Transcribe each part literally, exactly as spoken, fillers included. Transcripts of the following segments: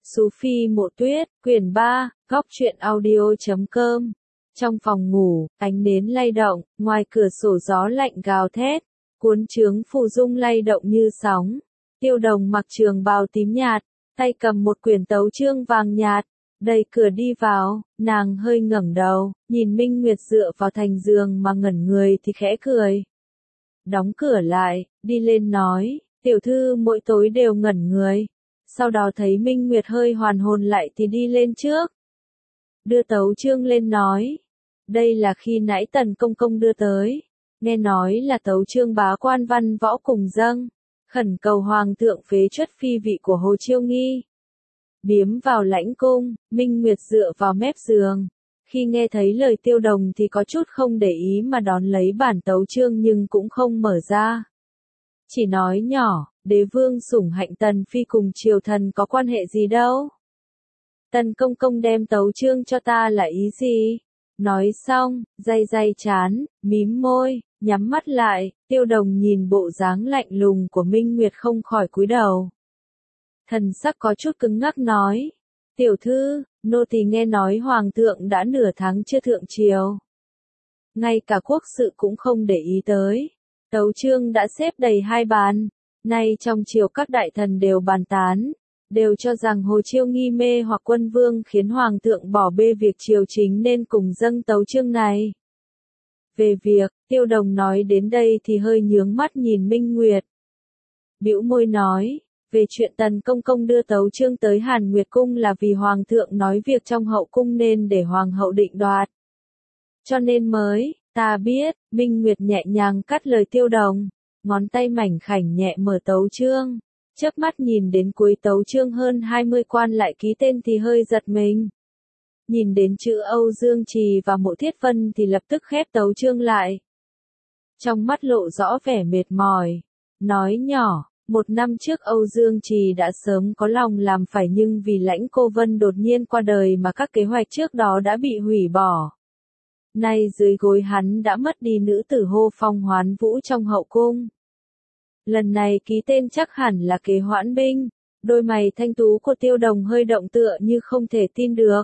Sú Phi Mộ Tuyết, quyển ba, góc truyện audio chấm com. Trong phòng ngủ, ánh nến lay động, ngoài cửa sổ gió lạnh gào thét, cuốn trướng phù dung lay động như sóng. Tiêu Đồng mặc trường bào tím nhạt, tay cầm một quyển tấu chương vàng nhạt, đẩy cửa đi vào, nàng hơi ngẩng đầu, nhìn Minh Nguyệt dựa vào thành giường mà ngẩn người thì khẽ cười. Đóng cửa lại, đi lên nói, tiểu thư mỗi tối đều ngẩn người. Sau đó thấy Minh Nguyệt hơi hoàn hồn lại thì đi lên trước. Đưa tấu chương lên nói. Đây là khi nãy Tần Công Công đưa tới. Nghe nói là tấu chương bá quan văn võ cùng dâng. Khẩn cầu Hoàng thượng phế truất phi vị của Hồ Chiêu Nghi. Biếm vào lãnh cung, Minh Nguyệt dựa vào mép giường. Khi nghe thấy lời Tiêu Đồng thì có chút không để ý mà đón lấy bản tấu chương nhưng cũng không mở ra. Chỉ nói nhỏ, đế vương sủng hạnh Tần Phi cùng triều thần có quan hệ gì đâu. Tần Công Công đem tấu chương cho ta là ý gì? Nói xong, day day chán, mím môi, nhắm mắt lại, Tiêu Đồng nhìn bộ dáng lạnh lùng của Minh Nguyệt không khỏi cúi đầu. Thần sắc có chút cứng ngắc nói, tiểu thư, nô tỳ nghe nói Hoàng thượng đã nửa tháng chưa thượng triều. Ngay cả quốc sự cũng không để ý tới. Tấu chương đã xếp đầy hai bàn, nay trong triều các đại thần đều bàn tán, đều cho rằng Hồ Chiêu Nghi mê hoặc quân vương khiến Hoàng thượng bỏ bê việc triều chính nên cùng dâng tấu chương này. Về việc, Tiêu Đồng nói đến đây thì hơi nhướng mắt nhìn Minh Nguyệt. Bĩu môi nói, về chuyện Tần Công Công đưa tấu chương tới Hàn Nguyệt Cung là vì Hoàng thượng nói việc trong hậu cung nên để Hoàng hậu định đoạt. Cho nên mới, ta biết, Minh Nguyệt nhẹ nhàng cắt lời Tiêu Đồng, ngón tay mảnh khảnh nhẹ mở tấu chương, chớp mắt nhìn đến cuối tấu chương hơn hai mươi quan lại ký tên thì hơi giật mình. Nhìn đến chữ Âu Dương Trì và Mộ Thiết Vân thì lập tức khép tấu chương lại. Trong mắt lộ rõ vẻ mệt mỏi, nói nhỏ, một năm trước Âu Dương Trì đã sớm có lòng làm phải nhưng vì Lãnh Cô Vân đột nhiên qua đời mà các kế hoạch trước đó đã bị hủy bỏ. Nay dưới gối hắn đã mất đi nữ tử hô phong hoán vũ trong hậu cung. Lần này ký tên chắc hẳn là kế hoãn binh, đôi mày thanh tú của Tiêu Đồng hơi động tựa như không thể tin được.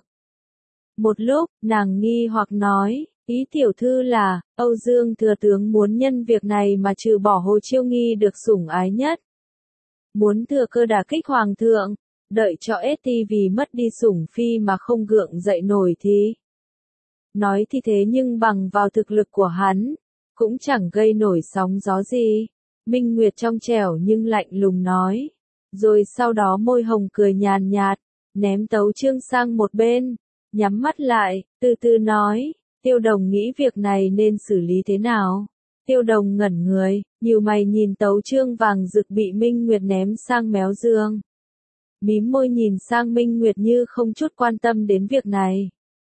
Một lúc, nàng nghi hoặc nói, ý tiểu thư là, Âu Dương thừa tướng muốn nhân việc này mà trừ bỏ Hồ Chiêu Nghi được sủng ái nhất. Muốn thừa cơ đả kích Hoàng thượng, đợi cho ét tê vì mất đi sủng phi mà không gượng dậy nổi thì... Nói thì thế nhưng bằng vào thực lực của hắn, cũng chẳng gây nổi sóng gió gì. Minh Nguyệt trong trẻo nhưng lạnh lùng nói. Rồi sau đó môi hồng cười nhàn nhạt, ném tấu chương sang một bên, nhắm mắt lại, từ từ nói, Tiêu Đồng nghĩ việc này nên xử lý thế nào. Tiêu Đồng ngẩn người, nhíu mày nhìn tấu chương vàng rực bị Minh Nguyệt ném sang méo giường. Mím môi nhìn sang Minh Nguyệt như không chút quan tâm đến việc này.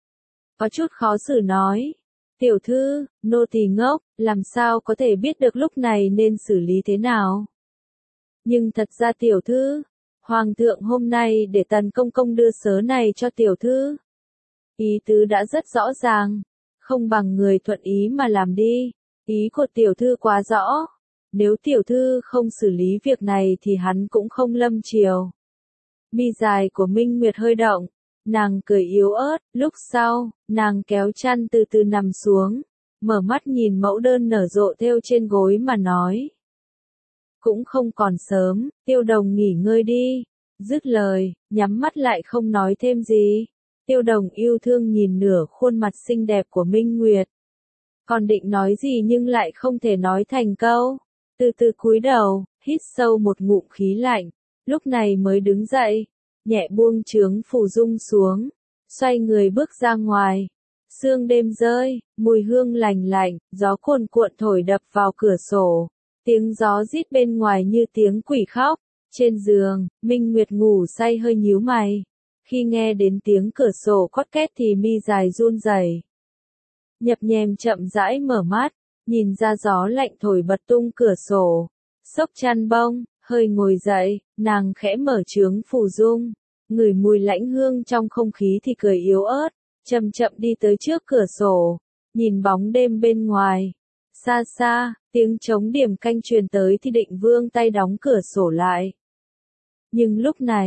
Có chút khó xử nói, tiểu thư, nô tỳ ngốc, làm sao có thể biết được lúc này nên xử lý thế nào. Nhưng thật ra tiểu thư, Hoàng thượng hôm nay để Tần Công Công đưa sớ này cho tiểu thư. Ý tứ đã rất rõ ràng, không bằng người thuận ý mà làm đi, ý của tiểu thư quá rõ. Nếu tiểu thư không xử lý việc này thì hắn cũng không lâm triều. Mi dài của Minh Nguyệt hơi động. Nàng cười yếu ớt, lúc sau, nàng kéo chăn từ từ nằm xuống, mở mắt nhìn mẫu đơn nở rộ thêu trên gối mà nói. Cũng không còn sớm, Tiêu Đồng nghỉ ngơi đi. Dứt lời, nhắm mắt lại không nói thêm gì. Tiêu Đồng yêu thương nhìn nửa khuôn mặt xinh đẹp của Minh Nguyệt. Còn định nói gì nhưng lại không thể nói thành câu. Từ từ cúi đầu, hít sâu một ngụm khí lạnh, lúc này mới đứng dậy. Nhẹ buông trướng phù dung xuống, xoay người bước ra ngoài. Sương đêm rơi, mùi hương lành lạnh, gió cuồn cuộn thổi đập vào cửa sổ. Tiếng gió rít bên ngoài như tiếng quỷ khóc. Trên giường, Minh Nguyệt ngủ say hơi nhíu mày. Khi nghe đến tiếng cửa sổ cót két thì mi dài run rẩy. Nhập nhèm chậm rãi mở mắt, nhìn ra gió lạnh thổi bật tung cửa sổ. Xốc chăn bông, hơi ngồi dậy, nàng khẽ mở trướng phù dung. Ngửi mùi lãnh hương trong không khí thì cười yếu ớt, chậm chậm đi tới trước cửa sổ, nhìn bóng đêm bên ngoài. Xa xa, tiếng trống điểm canh truyền tới thì định vương tay đóng cửa sổ lại. Nhưng lúc này,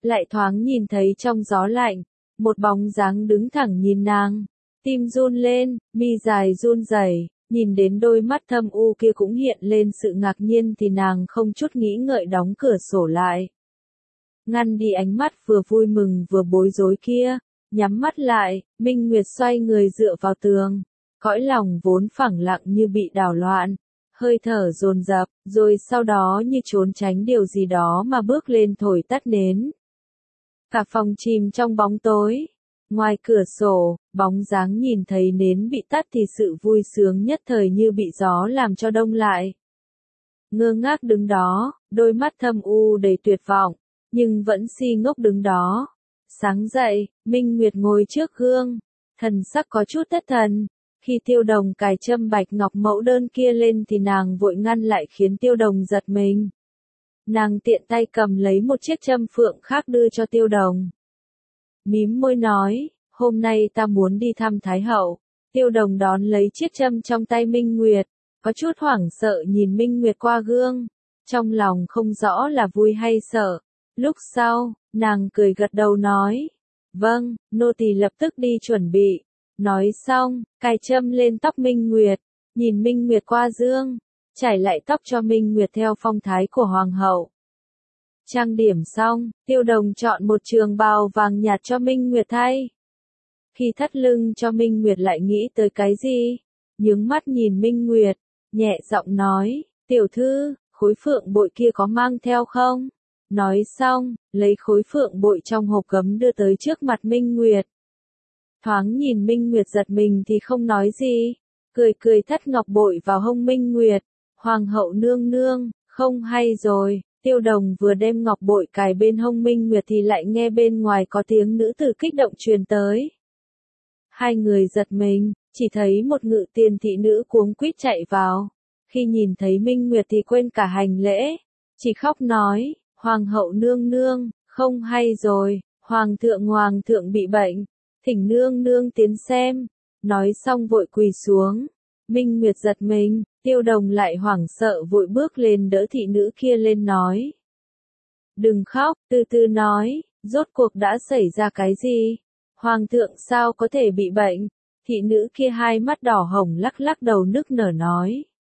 lại thoáng nhìn thấy trong gió lạnh, một bóng dáng đứng thẳng nhìn nàng. Tim run lên, mi dài run rẩy, nhìn đến đôi mắt thâm u kia cũng hiện lên sự ngạc nhiên thì nàng không chút nghĩ ngợi đóng cửa sổ lại. Ngăn đi ánh mắt vừa vui mừng vừa bối rối kia, nhắm mắt lại, Minh Nguyệt xoay người dựa vào tường, cõi lòng vốn phẳng lặng như bị đảo loạn, hơi thở dồn dập, rồi sau đó như trốn tránh điều gì đó mà bước lên thổi tắt nến. Cả phòng chìm trong bóng tối. Ngoài cửa sổ, bóng dáng nhìn thấy nến bị tắt thì sự vui sướng nhất thời như bị gió làm cho đông lại. Ngơ ngác đứng đó, đôi mắt thâm u đầy tuyệt vọng, nhưng vẫn si ngốc đứng đó. Sáng dậy, Minh Nguyệt ngồi trước gương, thần sắc có chút thất thần. Khi Tiêu Đồng cài châm bạch ngọc mẫu đơn kia lên thì nàng vội ngăn lại khiến Tiêu Đồng giật mình. Nàng tiện tay cầm lấy một chiếc châm phượng khác đưa cho Tiêu Đồng. Mím môi nói, hôm nay ta muốn đi thăm Thái Hậu. Tiêu Đồng đón lấy chiếc châm trong tay Minh Nguyệt, có chút hoảng sợ nhìn Minh Nguyệt qua gương, trong lòng không rõ là vui hay sợ. Lúc sau, nàng cười gật đầu nói, vâng, nô tỳ lập tức đi chuẩn bị. Nói xong, cài châm lên tóc Minh Nguyệt, nhìn Minh Nguyệt qua gương, trải lại tóc cho Minh Nguyệt theo phong thái của Hoàng hậu. Trang điểm xong, Tiêu Đồng chọn một trường bào vàng nhạt cho Minh Nguyệt thay. Khi thắt lưng cho Minh Nguyệt lại nghĩ tới cái gì, nhướng mắt nhìn Minh Nguyệt, nhẹ giọng nói, tiểu thư, khối phượng bội kia có mang theo không? Nói xong, lấy khối phượng bội trong hộp gấm đưa tới trước mặt Minh Nguyệt. Thoáng nhìn Minh Nguyệt giật mình thì không nói gì, cười cười thắt ngọc bội vào hông Minh Nguyệt. Hoàng hậu nương nương, không hay rồi. Tiêu Đồng vừa đem ngọc bội cài bên hông Minh Nguyệt thì lại nghe bên ngoài có tiếng nữ tử kích động truyền tới. Hai người giật mình, chỉ thấy một ngự tiền thị nữ cuống quýt chạy vào. Khi nhìn thấy Minh Nguyệt thì quên cả hành lễ, chỉ khóc nói, Hoàng hậu nương nương, không hay rồi, Hoàng thượng Hoàng thượng bị bệnh, thỉnh nương nương tiến xem. Nói xong vội quỳ xuống. Minh Nguyệt giật mình, Tiêu Đồng lại hoảng sợ vội bước lên đỡ thị nữ kia lên nói. Đừng khóc, từ từ nói, rốt cuộc đã xảy ra cái gì? Hoàng thượng sao có thể bị bệnh? Thị nữ kia hai mắt đỏ hồng lắc lắc đầu nức nở nói.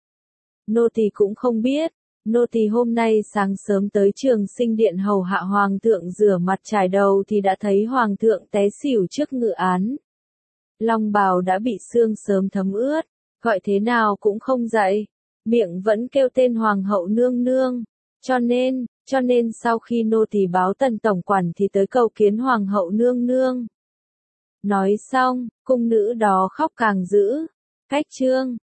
Nô tỳ cũng không biết, nô tỳ hôm nay sáng sớm tới Trường Sinh Điện hầu hạ Hoàng thượng rửa mặt chải đầu thì đã thấy Hoàng thượng té xỉu trước ngự án. Long bào đã bị sương sớm thấm ướt, gọi thế nào cũng không dậy, miệng vẫn kêu tên Hoàng hậu nương nương, cho nên, cho nên sau khi nô tỳ báo Tần tổng quản thì tới cầu kiến Hoàng hậu nương nương. Nói xong, cung nữ đó khóc càng dữ. Cách chương